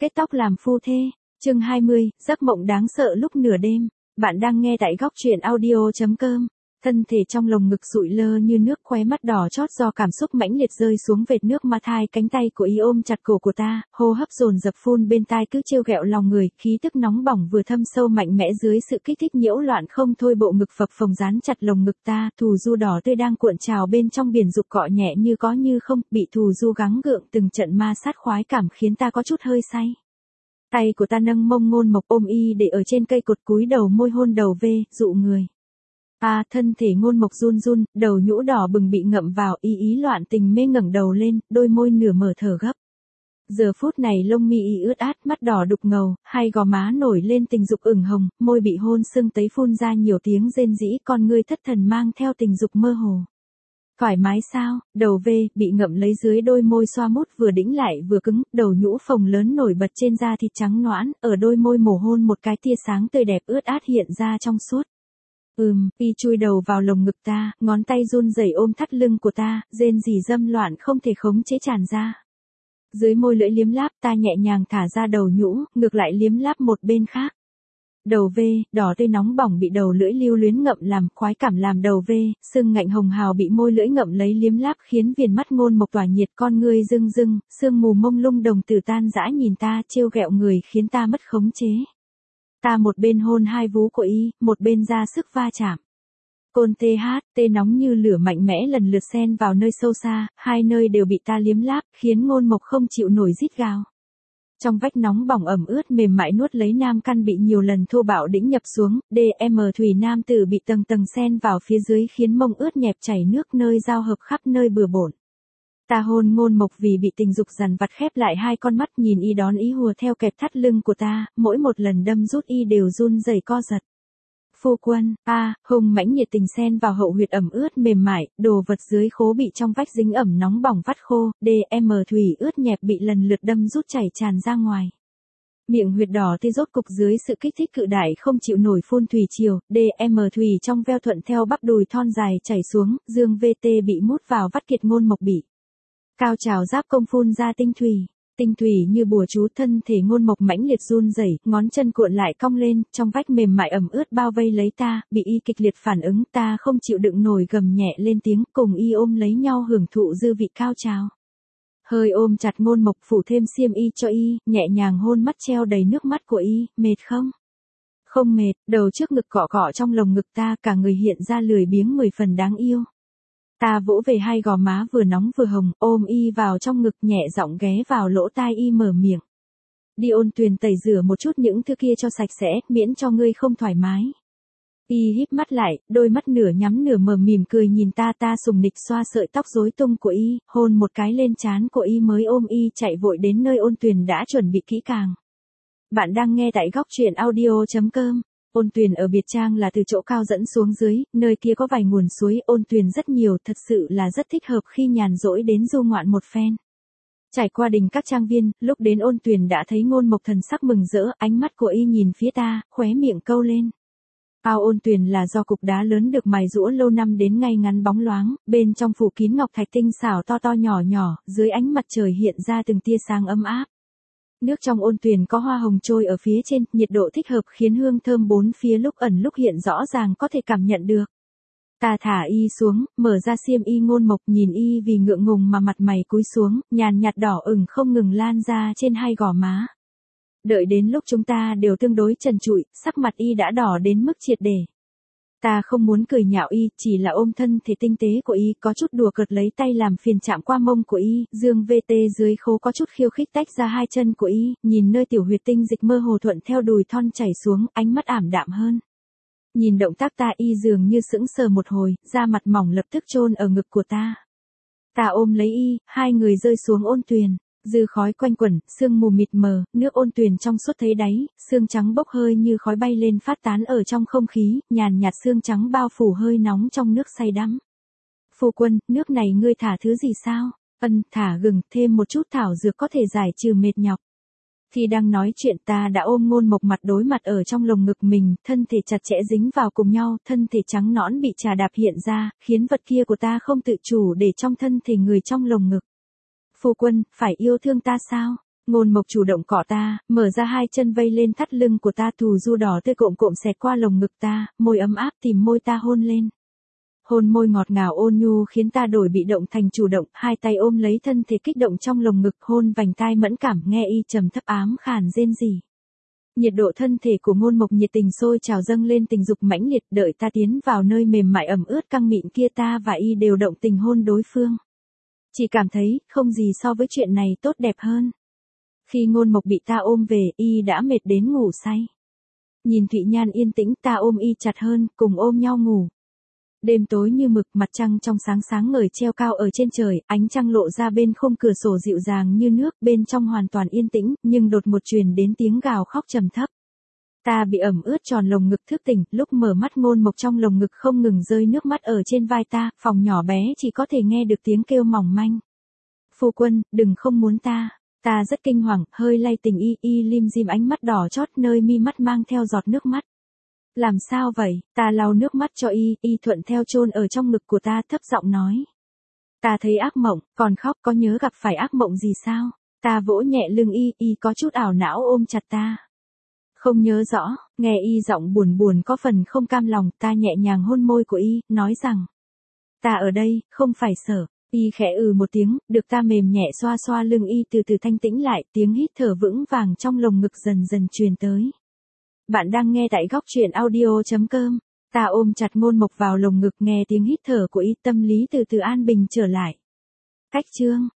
Kết tóc làm phu thê, chương 20, giấc mộng đáng sợ lúc nửa đêm. Bạn đang nghe tại góc truyện audio.com. Thân thể trong lồng ngực sụi lơ như nước, khóe mắt đỏ chót do cảm xúc mãnh liệt rơi xuống vệt nước mắt, hai cánh tay của y ôm chặt cổ của ta, hô hấp dồn dập phun bên tai cứ trêu ghẹo lòng người, khí tức nóng bỏng vừa thâm sâu mạnh mẽ dưới sự kích thích nhiễu loạn không thôi, bộ ngực phập phồng dán chặt lồng ngực ta, thù du đỏ tươi đang cuộn trào bên trong biển dục cọ nhẹ như có như không, bị thù du gắng gượng từng trận ma sát khoái cảm khiến ta có chút hơi say. Tay của ta nâng mông Ngôn Mộc ôm y để ở trên cây cột, cúi đầu môi hôn đầu ve, dụ người. Thân thể Ngôn Mộc run run, đầu nhũ đỏ bừng bị ngậm vào, ý loạn tình mê ngẩng đầu lên, đôi môi nửa mở thở gấp. Giờ phút này lông mi y ướt át, mắt đỏ đục ngầu, hai gò má nổi lên tình dục ửng hồng, môi bị hôn sưng tấy phun ra nhiều tiếng rên rỉ, con ngươi thất thần mang theo tình dục mơ hồ. Thoải mái sao? Đầu ve bị ngậm lấy dưới đôi môi xoa mút vừa đĩnh lại vừa cứng, đầu nhũ phồng lớn nổi bật trên da thịt trắng nõn, ở đôi môi mổ hôn một cái tia sáng tươi đẹp ướt át hiện ra trong suốt. Y chui đầu vào lồng ngực ta, ngón tay run rẩy ôm thắt lưng của ta, rên rỉ dâm loạn không thể khống chế tràn ra. Dưới môi lưỡi liếm láp, ta nhẹ nhàng thả ra đầu nhũ, ngược lại liếm láp một bên khác. Đầu ve, đỏ tươi nóng bỏng bị đầu lưỡi lưu luyến ngậm làm, khoái cảm làm đầu ve, sưng ngạnh hồng hào bị môi lưỡi ngậm lấy liếm láp khiến viền mắt Ngôn Mộc tỏa nhiệt, con ngươi rưng rưng, sương mù mông lung đồng tử tan rã nhìn ta, trêu ghẹo người khiến ta mất khống chế. Ta một bên hôn hai vú của y, một bên ra sức va chạm. Côn tê nóng như lửa mạnh mẽ lần lượt xen vào nơi sâu xa, hai nơi đều bị ta liếm láp, khiến Ngôn Mộc không chịu nổi rít gào. Trong vách nóng bỏng ẩm ướt mềm mại nuốt lấy nam căn bị nhiều lần thô bạo đĩnh nhập xuống, thủy nam tử bị tầng tầng xen vào phía dưới khiến mông ướt nhẹp chảy nước, nơi giao hợp khắp nơi bừa bộn. Ta hôn Ngôn Mộc vì bị tình dục dằn vặt, khép lại hai con mắt nhìn y đón ý hùa theo kẹp thắt lưng của ta, mỗi một lần đâm rút y đều run rẩy co giật. Phu quân, hùng mãnh nhiệt tình xen vào hậu huyệt ẩm ướt mềm mại, đồ vật dưới khố bị trong vách dính ẩm nóng bỏng vắt khô, thủy ướt nhẹp bị lần lượt đâm rút chảy tràn ra ngoài. Miệng huyệt đỏ tê rốt cục dưới sự kích thích cự đại không chịu nổi phun thủy triều, thủy trong veo thuận theo bắp đùi thon dài chảy xuống, dương VT bị mút vào vắt kiệt Ngôn Mộc bị. Cao trào giáp công phun ra tinh thủy như bùa chú, thân thể Ngôn Mộc mãnh liệt run rẩy, ngón chân cuộn lại cong lên, trong vách mềm mại ẩm ướt bao vây lấy ta, bị y kịch liệt phản ứng, ta không chịu đựng nổi gầm nhẹ lên tiếng, cùng y ôm lấy nhau hưởng thụ dư vị cao trào. Hơi ôm chặt Ngôn Mộc, phủ thêm xiêm y cho y, nhẹ nhàng hôn mắt treo đầy nước mắt của y, mệt không? Không mệt, đầu trước ngực cọ cọ trong lồng ngực ta, cả người hiện ra lười biếng 10 phần đáng yêu. Ta vỗ về hai gò má vừa nóng vừa hồng, ôm y vào trong ngực, nhẹ giọng ghé vào lỗ tai y mở miệng. Đi Ôn Tuyền tẩy rửa một chút những thứ kia cho sạch sẽ, miễn cho ngươi không thoải mái. Y híp mắt lại, đôi mắt nửa nhắm nửa mở mỉm cười nhìn ta, sùng nịch xoa sợi tóc rối tung của y, hôn một cái lên trán của y mới ôm y chạy vội đến nơi Ôn Tuyền đã chuẩn bị kỹ càng. Bạn đang nghe tại góc truyện audio.com. Ôn Tuyền ở biệt trang là từ chỗ cao dẫn xuống dưới, nơi kia có vài nguồn suối, Ôn Tuyền rất nhiều, thật sự là rất thích hợp khi nhàn rỗi đến du ngoạn một phen. Trải qua đình các trang viên, lúc đến Ôn Tuyền đã thấy Ngôn Mộc thần sắc mừng rỡ, ánh mắt của y nhìn phía ta, khóe miệng câu lên. Ao Ôn Tuyền là do cục đá lớn được mài giũa lâu năm đến ngay ngắn bóng loáng, bên trong phủ kín ngọc thạch tinh xảo to nhỏ, dưới ánh mặt trời hiện ra từng tia sáng ấm áp. Nước trong Ôn Tuyền có hoa hồng trôi ở phía trên, nhiệt độ thích hợp khiến hương thơm bốn phía lúc ẩn lúc hiện rõ ràng có thể cảm nhận được. Ta thả y xuống, mở ra xiêm y Ngôn Mộc nhìn y vì ngượng ngùng mà mặt mày cúi xuống, nhàn nhạt đỏ ửng không ngừng lan ra trên hai gò má. Đợi đến lúc chúng ta đều tương đối trần trụi, sắc mặt y đã đỏ đến mức triệt để. Ta không muốn cười nhạo y, chỉ là ôm thân thể tinh tế của y, có chút đùa cợt lấy tay làm phiền chạm qua mông của y, dương VT dưới khố có chút khiêu khích tách ra hai chân của y, nhìn nơi tiểu huyệt tinh dịch mơ hồ thuận theo đùi thon chảy xuống, ánh mắt ảm đạm hơn. Nhìn động tác ta, y dường như sững sờ một hồi, da mặt mỏng lập tức chôn ở ngực của ta. Ta ôm lấy y, hai người rơi xuống Ôn Tuyền. Dư khói quanh quẩn, sương mù mịt mờ, nước Ôn Tuyền trong suốt thấy đáy, sương trắng bốc hơi như khói bay lên phát tán ở trong không khí, nhàn nhạt sương trắng bao phủ hơi nóng trong nước say đắm. Phu quân, nước này ngươi thả thứ gì sao? Thả gừng, thêm một chút thảo dược có thể giải trừ mệt nhọc. Khi đang nói chuyện ta đã ôm Ngôn Mộc mặt đối mặt ở trong lồng ngực mình, thân thể chặt chẽ dính vào cùng nhau, thân thể trắng nõn bị trà đạp hiện ra, khiến vật kia của ta không tự chủ để trong thân thể người trong lồng ngực. Phu quân, phải yêu thương ta sao? Ngôn Mộc chủ động cọ ta, mở ra hai chân vây lên thắt lưng của ta, thù du đỏ tươi cộm cộm xẹt qua lồng ngực ta, môi ấm áp tìm môi ta hôn lên. Hôn môi ngọt ngào ôn nhu khiến ta đổi bị động thành chủ động, hai tay ôm lấy thân thể kích động trong lồng ngực, hôn vành tai mẫn cảm, nghe y trầm thấp ám khàn rên rỉ. Nhiệt độ thân thể của Ngôn Mộc nhiệt tình sôi trào dâng lên, tình dục mãnh liệt, đợi ta tiến vào nơi mềm mại ẩm ướt căng mịn kia, ta và y đều động tình hôn đối phương. Chỉ cảm thấy, không gì so với chuyện này tốt đẹp hơn. Khi Ngôn Mộc bị ta ôm về, y đã mệt đến ngủ say. Nhìn Thụy Nhan yên tĩnh, ta ôm y chặt hơn, cùng ôm nhau ngủ. Đêm tối như mực, mặt trăng trong sáng sáng ngời treo cao ở trên trời, ánh trăng lộ ra bên khung cửa sổ dịu dàng như nước, bên trong hoàn toàn yên tĩnh, nhưng đột một truyền đến tiếng gào khóc trầm thấp. Ta bị ẩm ướt tròn lồng ngực thức tỉnh, lúc mở mắt Ngôn Mộc trong lồng ngực không ngừng rơi nước mắt ở trên vai ta, phòng nhỏ bé chỉ có thể nghe được tiếng kêu mỏng manh. Phu quân, đừng không muốn ta. Ta rất kinh hoàng, hơi lay tình y lim dim ánh mắt đỏ chót, nơi mi mắt mang theo giọt nước mắt. Làm sao vậy? Ta lau nước mắt cho y thuận theo chôn ở trong ngực của ta, thấp giọng nói. Ta thấy ác mộng, còn khóc, có nhớ gặp phải ác mộng gì sao? Ta vỗ nhẹ lưng y có chút ảo não ôm chặt ta. Không nhớ rõ, nghe y giọng buồn buồn có phần không cam lòng, ta nhẹ nhàng hôn môi của y, nói rằng. Ta ở đây, không phải sợ. Y khẽ một tiếng, được ta mềm nhẹ xoa xoa lưng y, từ từ thanh tĩnh lại, tiếng hít thở vững vàng trong lồng ngực dần dần truyền tới. Bạn đang nghe tại Góc Truyện Audio.com. Ta ôm chặt Ngôn Mộc vào lồng ngực, nghe tiếng hít thở của y, tâm lý từ từ an bình trở lại. Cách chương